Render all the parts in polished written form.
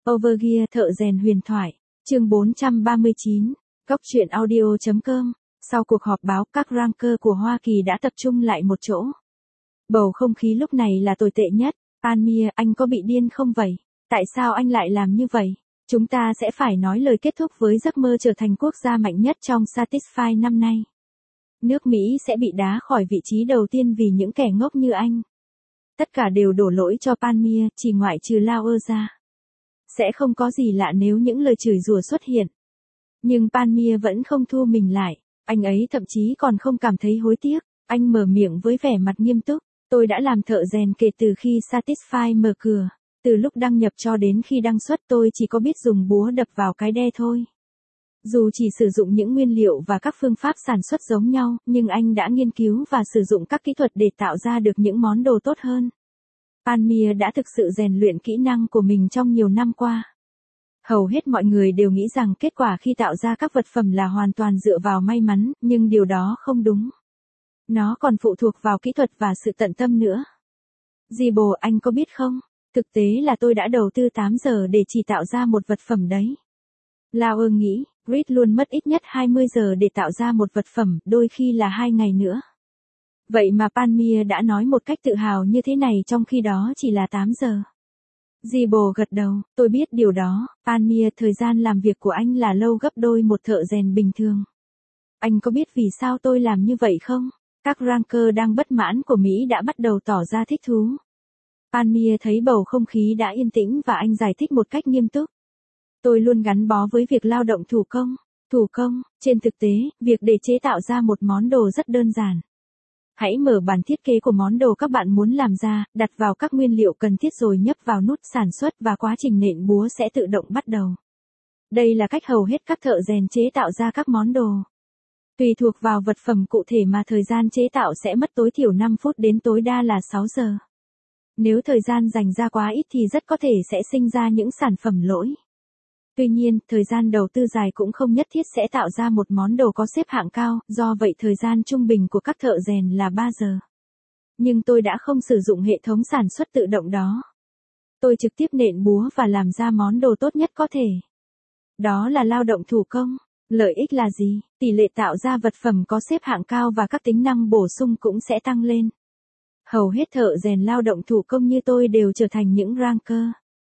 Overgear thợ rèn huyền thoại, chương 439, Góc truyện audio.com. Sau cuộc họp báo, các ranker của Hoa Kỳ đã tập trung lại một chỗ. Bầu không khí lúc này là tồi tệ nhất. Palmer, anh có bị điên không vậy? Tại sao anh lại làm như vậy? Chúng ta sẽ phải nói lời kết thúc với giấc mơ trở thành quốc gia mạnh nhất trong Satisfy năm nay. Nước Mỹ sẽ bị đá khỏi vị trí đầu tiên vì những kẻ ngốc như anh. Tất cả đều đổ lỗi cho Palmer, chỉ ngoại trừ Lauer ra. Sẽ không có gì lạ nếu những lời chửi rủa xuất hiện. Nhưng Palmer vẫn không thu mình lại, anh ấy thậm chí còn không cảm thấy hối tiếc. Anh mở miệng với vẻ mặt nghiêm túc, tôi đã làm thợ rèn kể từ khi Satisfy mở cửa. Từ lúc đăng nhập cho đến khi đăng xuất tôi chỉ có biết dùng búa đập vào cái đe thôi. Dù chỉ sử dụng những nguyên liệu và các phương pháp sản xuất giống nhau, nhưng anh đã nghiên cứu và sử dụng các kỹ thuật để tạo ra được những món đồ tốt hơn. Palmer đã thực sự rèn luyện kỹ năng của mình trong nhiều năm qua. Hầu hết mọi người đều nghĩ rằng kết quả khi tạo ra các vật phẩm là hoàn toàn dựa vào may mắn, nhưng điều đó không đúng. Nó còn phụ thuộc vào kỹ thuật và sự tận tâm nữa. Zibo, anh có biết không? Thực tế là tôi đã đầu tư 8 giờ để chỉ tạo ra một vật phẩm đấy. Lauer nghĩ, Reed luôn mất ít nhất 20 giờ để tạo ra một vật phẩm, đôi khi là 2 ngày nữa. Vậy mà Palmer đã nói một cách tự hào như thế này trong khi đó chỉ là 8 giờ. Zibo gật đầu, tôi biết điều đó. Palmer, thời gian làm việc của anh là lâu gấp đôi một thợ rèn bình thường. Anh có biết vì sao tôi làm như vậy không? Các ranker đang bất mãn của Mỹ đã bắt đầu tỏ ra thích thú. Palmer thấy bầu không khí đã yên tĩnh và anh giải thích một cách nghiêm túc. Tôi luôn gắn bó với việc lao động thủ công. Thủ công, trên thực tế, việc để chế tạo ra một món đồ rất đơn giản. Hãy mở bản thiết kế của món đồ các bạn muốn làm ra, đặt vào các nguyên liệu cần thiết rồi nhấp vào nút sản xuất và quá trình nện búa sẽ tự động bắt đầu. Đây là cách hầu hết các thợ rèn chế tạo ra các món đồ. Tùy thuộc vào vật phẩm cụ thể mà thời gian chế tạo sẽ mất tối thiểu 5 phút đến tối đa là 6 giờ. Nếu thời gian dành ra quá ít thì rất có thể sẽ sinh ra những sản phẩm lỗi. Tuy nhiên, thời gian đầu tư dài cũng không nhất thiết sẽ tạo ra một món đồ có xếp hạng cao, do vậy thời gian trung bình của các thợ rèn là 3 giờ. Nhưng tôi đã không sử dụng hệ thống sản xuất tự động đó. Tôi trực tiếp nện búa và làm ra món đồ tốt nhất có thể. Đó là lao động thủ công. Lợi ích là gì? Tỷ lệ tạo ra vật phẩm có xếp hạng cao và các tính năng bổ sung cũng sẽ tăng lên. Hầu hết thợ rèn lao động thủ công như tôi đều trở thành những ranker.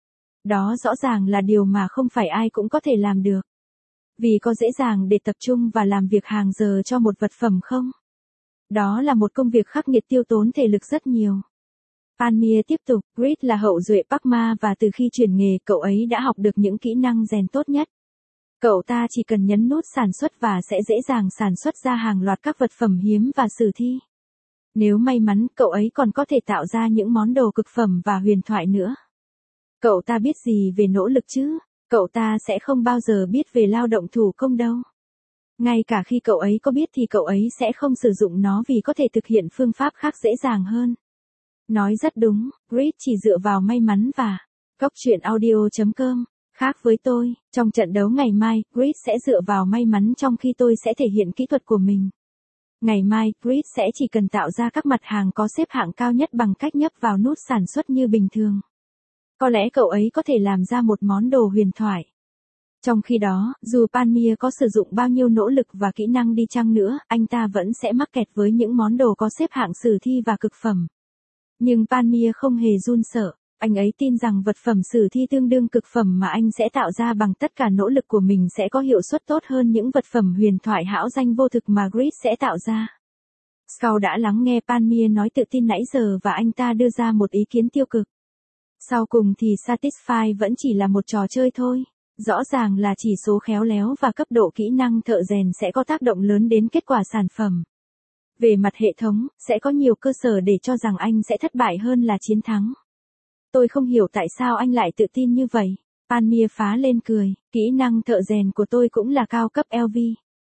Đó rõ ràng là điều mà không phải ai cũng có thể làm được. Vì có dễ dàng để tập trung và làm việc hàng giờ cho một vật phẩm không? Đó là một công việc khắc nghiệt tiêu tốn thể lực rất nhiều. Palmer tiếp tục, Reed là hậu duệ Parma và từ khi chuyển nghề cậu ấy đã học được những kỹ năng rèn tốt nhất. Cậu ta chỉ cần nhấn nút sản xuất và sẽ dễ dàng sản xuất ra hàng loạt các vật phẩm hiếm và sử thi. Nếu may mắn, cậu ấy còn có thể tạo ra những món đồ cực phẩm và huyền thoại nữa. Cậu ta biết gì về nỗ lực chứ? Cậu ta sẽ không bao giờ biết về lao động thủ công đâu. Ngay cả khi cậu ấy có biết thì cậu ấy sẽ không sử dụng nó vì có thể thực hiện phương pháp khác dễ dàng hơn. Nói rất đúng, Reed chỉ dựa vào may mắn và Góc truyện audio.com. Khác với tôi, trong trận đấu ngày mai, Reed sẽ dựa vào may mắn trong khi tôi sẽ thể hiện kỹ thuật của mình. Ngày mai, Reed sẽ chỉ cần tạo ra các mặt hàng có xếp hạng cao nhất bằng cách nhấp vào nút sản xuất như bình thường. Có lẽ cậu ấy có thể làm ra một món đồ huyền thoại. Trong khi đó, dù Palmer có sử dụng bao nhiêu nỗ lực và kỹ năng đi chăng nữa, anh ta vẫn sẽ mắc kẹt với những món đồ có xếp hạng sử thi và cực phẩm. Nhưng Palmer không hề run sợ. Anh ấy tin rằng vật phẩm sử thi tương đương cực phẩm mà anh sẽ tạo ra bằng tất cả nỗ lực của mình sẽ có hiệu suất tốt hơn những vật phẩm huyền thoại hão danh vô thực mà Reed sẽ tạo ra. Scout đã lắng nghe Palmer nói tự tin nãy giờ và anh ta đưa ra một ý kiến tiêu cực. Sau cùng thì Satisfy vẫn chỉ là một trò chơi thôi. Rõ ràng là chỉ số khéo léo và cấp độ kỹ năng thợ rèn sẽ có tác động lớn đến kết quả sản phẩm. Về mặt hệ thống, sẽ có nhiều cơ sở để cho rằng anh sẽ thất bại hơn là chiến thắng. Tôi không hiểu tại sao anh lại tự tin như vậy. Palmer phá lên cười, kỹ năng thợ rèn của tôi cũng là cao cấp LV.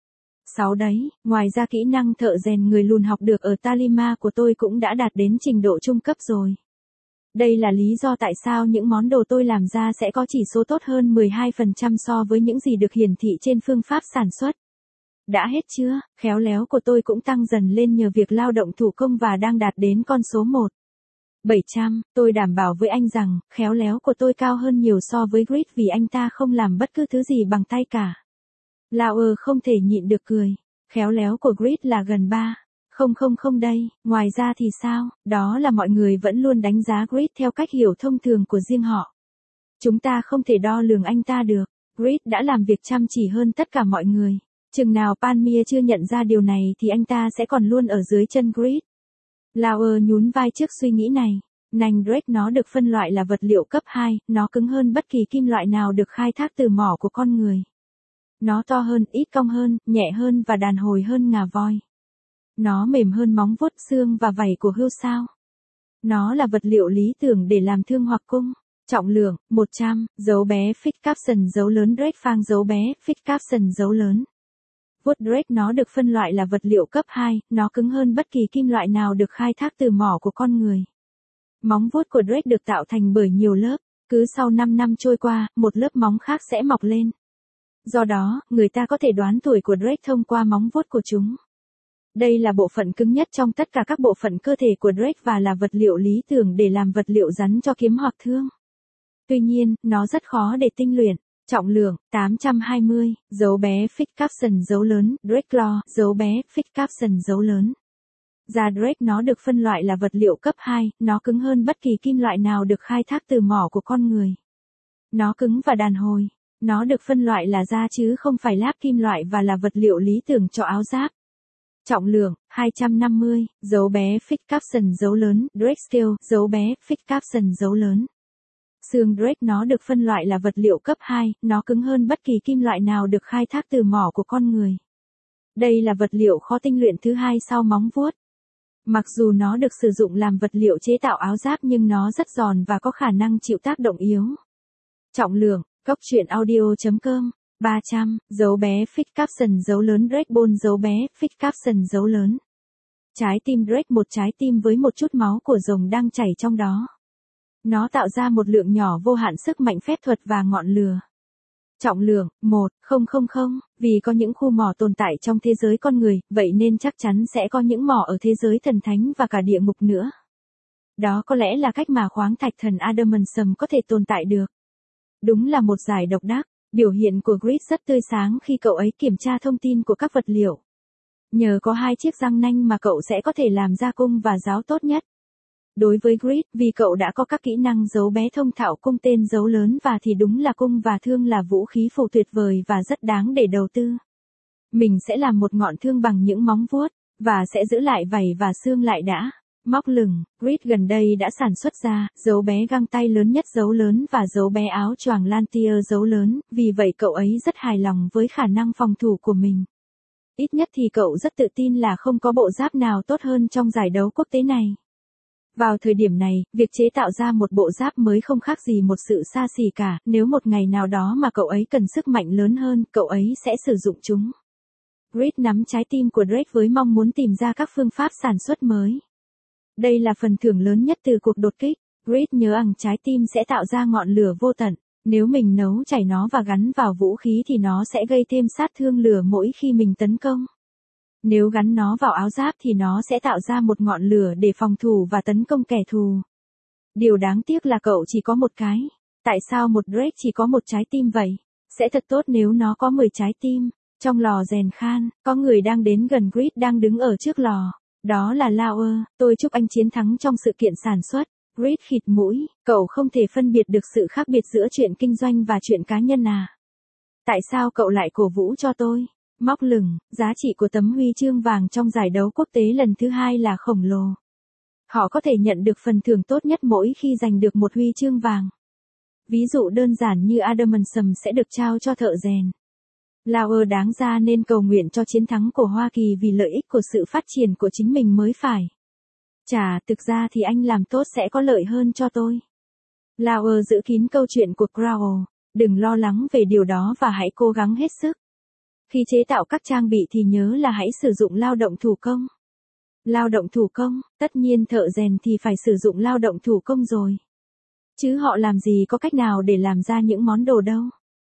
6 đấy, ngoài ra kỹ năng thợ rèn người lùn học được ở Talima của tôi cũng đã đạt đến trình độ trung cấp rồi. Đây là lý do tại sao những món đồ tôi làm ra sẽ có chỉ số tốt hơn 12% so với những gì được hiển thị trên phương pháp sản xuất. Đã hết chưa? Khéo léo của tôi cũng tăng dần lên nhờ việc lao động thủ công và đang đạt đến con số 1. 700, tôi đảm bảo với anh rằng, khéo léo của tôi cao hơn nhiều so với Grid vì anh ta không làm bất cứ thứ gì bằng tay cả. Lauer không thể nhịn được cười. Khéo léo của Grid là gần 3. Không đây, ngoài ra thì sao, đó là mọi người vẫn luôn đánh giá Grid theo cách hiểu thông thường của riêng họ. Chúng ta không thể đo lường anh ta được. Grid đã làm việc chăm chỉ hơn tất cả mọi người. Chừng nào Palmier chưa nhận ra điều này thì anh ta sẽ còn luôn ở dưới chân Grid. Lauer nhún vai trước suy nghĩ này. Nành Drake nó được phân loại là vật liệu cấp 2, nó cứng hơn bất kỳ kim loại nào được khai thác từ mỏ của con người. Nó to hơn, ít cong hơn, nhẹ hơn và đàn hồi hơn ngà voi. Nó mềm hơn móng vuốt, xương và vảy của hươu sao. Nó là vật liệu lý tưởng để làm thương hoặc cung. Trọng lượng, 100, dấu bé Fix Capson dấu lớn Drake phang dấu bé Fix Capson dấu lớn. Vuốt Drake nó được phân loại là vật liệu cấp 2, nó cứng hơn bất kỳ kim loại nào được khai thác từ mỏ của con người. Móng vuốt của Drake được tạo thành bởi nhiều lớp, cứ sau 5 năm trôi qua, một lớp móng khác sẽ mọc lên. Do đó, người ta có thể đoán tuổi của Drake thông qua móng vuốt của chúng. Đây là bộ phận cứng nhất trong tất cả các bộ phận cơ thể của Drake và là vật liệu lý tưởng để làm vật liệu rắn cho kiếm hoặc thương. Tuy nhiên, nó rất khó để tinh luyện. Trọng lượng, 820, dấu bé Fix Capson dấu lớn, Drake Claw, dấu bé Fix Capson dấu lớn. Da Drake nó được phân loại là vật liệu cấp 2, nó cứng hơn bất kỳ kim loại nào được khai thác từ mỏ của con người. Nó cứng và đàn hồi. Nó được phân loại là da chứ không phải lát kim loại và là vật liệu lý tưởng cho áo giáp. Trọng lượng, 250, dấu bé Fix Capson dấu lớn, Drake Scale, dấu bé Fix Capson dấu lớn. Xương Drake nó được phân loại là vật liệu cấp 2, nó cứng hơn bất kỳ kim loại nào được khai thác từ mỏ của con người. Đây là vật liệu khó tinh luyện thứ hai sau móng vuốt. Mặc dù nó được sử dụng làm vật liệu chế tạo áo giáp nhưng nó rất giòn và có khả năng chịu tác động yếu. Trọng lượng, Cốc truyện audio.com, 300, dấu bé Fix Capson dấu lớn Drake Bone dấu bé Fix Capson dấu lớn. Trái tim Drake, một trái tim với một chút máu của rồng đang chảy trong đó. Nó tạo ra một lượng nhỏ vô hạn sức mạnh phép thuật và ngọn lửa. Trọng lượng, 1000, vì có những khu mỏ tồn tại trong thế giới con người, vậy nên chắc chắn sẽ có những mỏ ở thế giới thần thánh và cả địa ngục nữa. Đó có lẽ là cách mà khoáng thạch thần Adamantium có thể tồn tại được. Đúng là một giải độc đắc, biểu hiện của Grid rất tươi sáng khi cậu ấy kiểm tra thông tin của các vật liệu. Nhờ có 2 chiếc răng nanh mà cậu sẽ có thể làm ra cung và giáo tốt nhất. Đối với Grid, vì cậu đã có các kỹ năng giấu bé thông thạo cung tên dấu lớn và thì đúng là cung và thương là vũ khí phù tuyệt vời và rất đáng để đầu tư. Mình sẽ làm một ngọn thương bằng những móng vuốt, và sẽ giữ lại vảy và xương lại đã. Móc lửng, Grid gần đây đã sản xuất ra dấu bé găng tay lớn nhất dấu lớn và dấu bé áo choàng Lantier dấu lớn, vì vậy cậu ấy rất hài lòng với khả năng phòng thủ của mình. Ít nhất thì cậu rất tự tin là không có bộ giáp nào tốt hơn trong giải đấu quốc tế này. Vào thời điểm này, việc chế tạo ra một bộ giáp mới không khác gì một sự xa xỉ cả, nếu một ngày nào đó mà cậu ấy cần sức mạnh lớn hơn, cậu ấy sẽ sử dụng chúng. Grid nắm trái tim của Drake với mong muốn tìm ra các phương pháp sản xuất mới. Đây là phần thưởng lớn nhất từ cuộc đột kích. Grid nhớ rằng trái tim sẽ tạo ra ngọn lửa vô tận. Nếu mình nấu chảy nó và gắn vào vũ khí thì nó sẽ gây thêm sát thương lửa mỗi khi mình tấn công. Nếu gắn nó vào áo giáp thì nó sẽ tạo ra một ngọn lửa để phòng thủ và tấn công kẻ thù. Điều đáng tiếc là cậu chỉ có một cái. Tại sao một Drake chỉ có một trái tim vậy? Sẽ thật tốt nếu nó có 10 trái tim. Trong lò rèn khan, có người đang đến gần Grid đang đứng ở trước lò. Đó là Lauer, tôi chúc anh chiến thắng trong sự kiện sản xuất. Grid khịt mũi, cậu không thể phân biệt được sự khác biệt giữa chuyện kinh doanh và chuyện cá nhân à? Tại sao cậu lại cổ vũ cho tôi? Móc lửng, giá trị của tấm huy chương vàng trong giải đấu quốc tế lần thứ 2 là khổng lồ. Họ có thể nhận được phần thưởng tốt nhất mỗi khi giành được một huy chương vàng. Ví dụ đơn giản như Adamantium sẽ được trao cho thợ rèn. Lauer đáng ra nên cầu nguyện cho chiến thắng của Hoa Kỳ vì lợi ích của sự phát triển của chính mình mới phải. Chà, thực ra thì anh làm tốt sẽ có lợi hơn cho tôi. Lauer giữ kín câu chuyện của Crowell. Đừng lo lắng về điều đó và hãy cố gắng hết sức. Khi chế tạo các trang bị thì nhớ là hãy sử dụng lao động thủ công. Lao động thủ công, tất nhiên thợ rèn thì phải sử dụng lao động thủ công rồi. Chứ họ làm gì có cách nào để làm ra những món đồ đâu.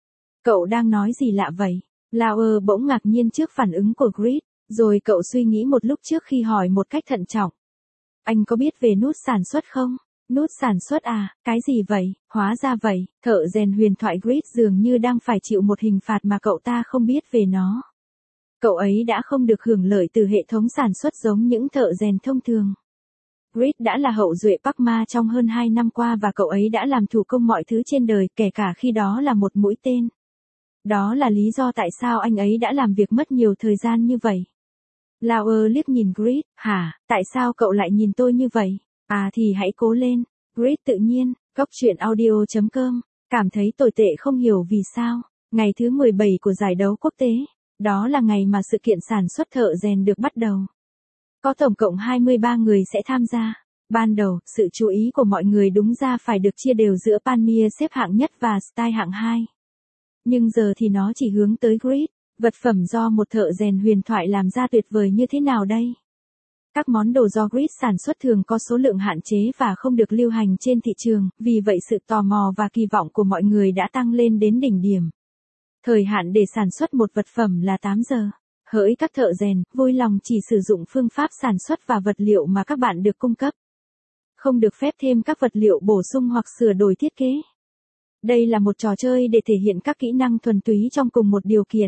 Cậu đang nói gì lạ vậy? Lauer bỗng ngạc nhiên trước phản ứng của Grid, rồi cậu suy nghĩ một lúc trước khi hỏi một cách thận trọng. Anh có biết về nút sản xuất không? Nút sản xuất à, cái gì vậy, hóa ra vậy, thợ rèn huyền thoại Grid dường như đang phải chịu một hình phạt mà cậu ta không biết về nó. Cậu ấy đã không được hưởng lợi từ hệ thống sản xuất giống những thợ rèn thông thường. Grid đã là hậu duệ Park Ma trong hơn 2 năm qua và cậu ấy đã làm thủ công mọi thứ trên đời, kể cả khi đó là một mũi tên. Đó là lý do tại sao anh ấy đã làm việc mất nhiều thời gian như vậy. Lauer liếc nhìn Grid, hả, tại sao cậu lại nhìn tôi như vậy? À thì hãy cố lên. Grid tự nhiên, góc chuyện audio.com, cảm thấy tồi tệ không hiểu vì sao. Ngày thứ 17 của giải đấu quốc tế, đó là ngày mà sự kiện sản xuất thợ rèn được bắt đầu. Có tổng cộng 23 người sẽ tham gia. Ban đầu, sự chú ý của mọi người đúng ra phải được chia đều giữa Palmier xếp hạng nhất và Style hạng 2. Nhưng giờ thì nó chỉ hướng tới Grid, vật phẩm do một thợ rèn huyền thoại làm ra tuyệt vời như thế nào đây? Các món đồ do Grid sản xuất thường có số lượng hạn chế và không được lưu hành trên thị trường, vì vậy sự tò mò và kỳ vọng của mọi người đã tăng lên đến đỉnh điểm. Thời hạn để sản xuất một vật phẩm là 8 giờ. Hỡi các thợ rèn, vui lòng chỉ sử dụng phương pháp sản xuất và vật liệu mà các bạn được cung cấp. Không được phép thêm các vật liệu bổ sung hoặc sửa đổi thiết kế. Đây là một trò chơi để thể hiện các kỹ năng thuần túy trong cùng một điều kiện.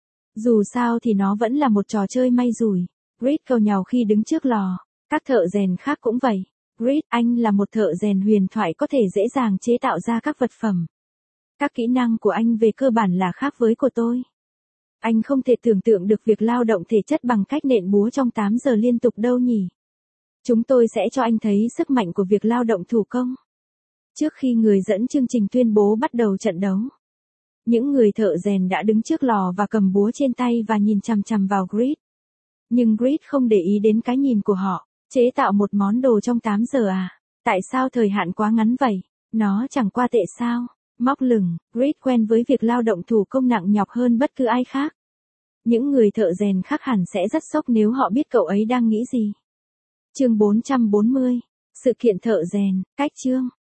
Dù sao thì nó vẫn là một trò chơi may rủi. Grid cầu nhàu khi đứng trước lò. Các thợ rèn khác cũng vậy. Grid, anh là một thợ rèn huyền thoại có thể dễ dàng chế tạo ra các vật phẩm. Các kỹ năng của anh về cơ bản là khác với của tôi. Anh không thể tưởng tượng được việc lao động thể chất bằng cách nện búa trong 8 giờ liên tục đâu nhỉ. Chúng tôi sẽ cho anh thấy sức mạnh của việc lao động thủ công. Trước khi người dẫn chương trình tuyên bố bắt đầu trận đấu, những người thợ rèn đã đứng trước lò và cầm búa trên tay và nhìn chằm chằm vào Grid. Nhưng Grid không để ý đến cái nhìn của họ. Chế tạo một món đồ trong 8 giờ à? Tại sao thời hạn quá ngắn vậy? Nó chẳng qua tệ sao? Móc lửng, Grid quen với việc lao động thủ công nặng nhọc hơn bất cứ ai khác. Những người thợ rèn khác hẳn sẽ rất sốc nếu họ biết cậu ấy đang nghĩ gì. Chương 440. Sự kiện thợ rèn, cách chương.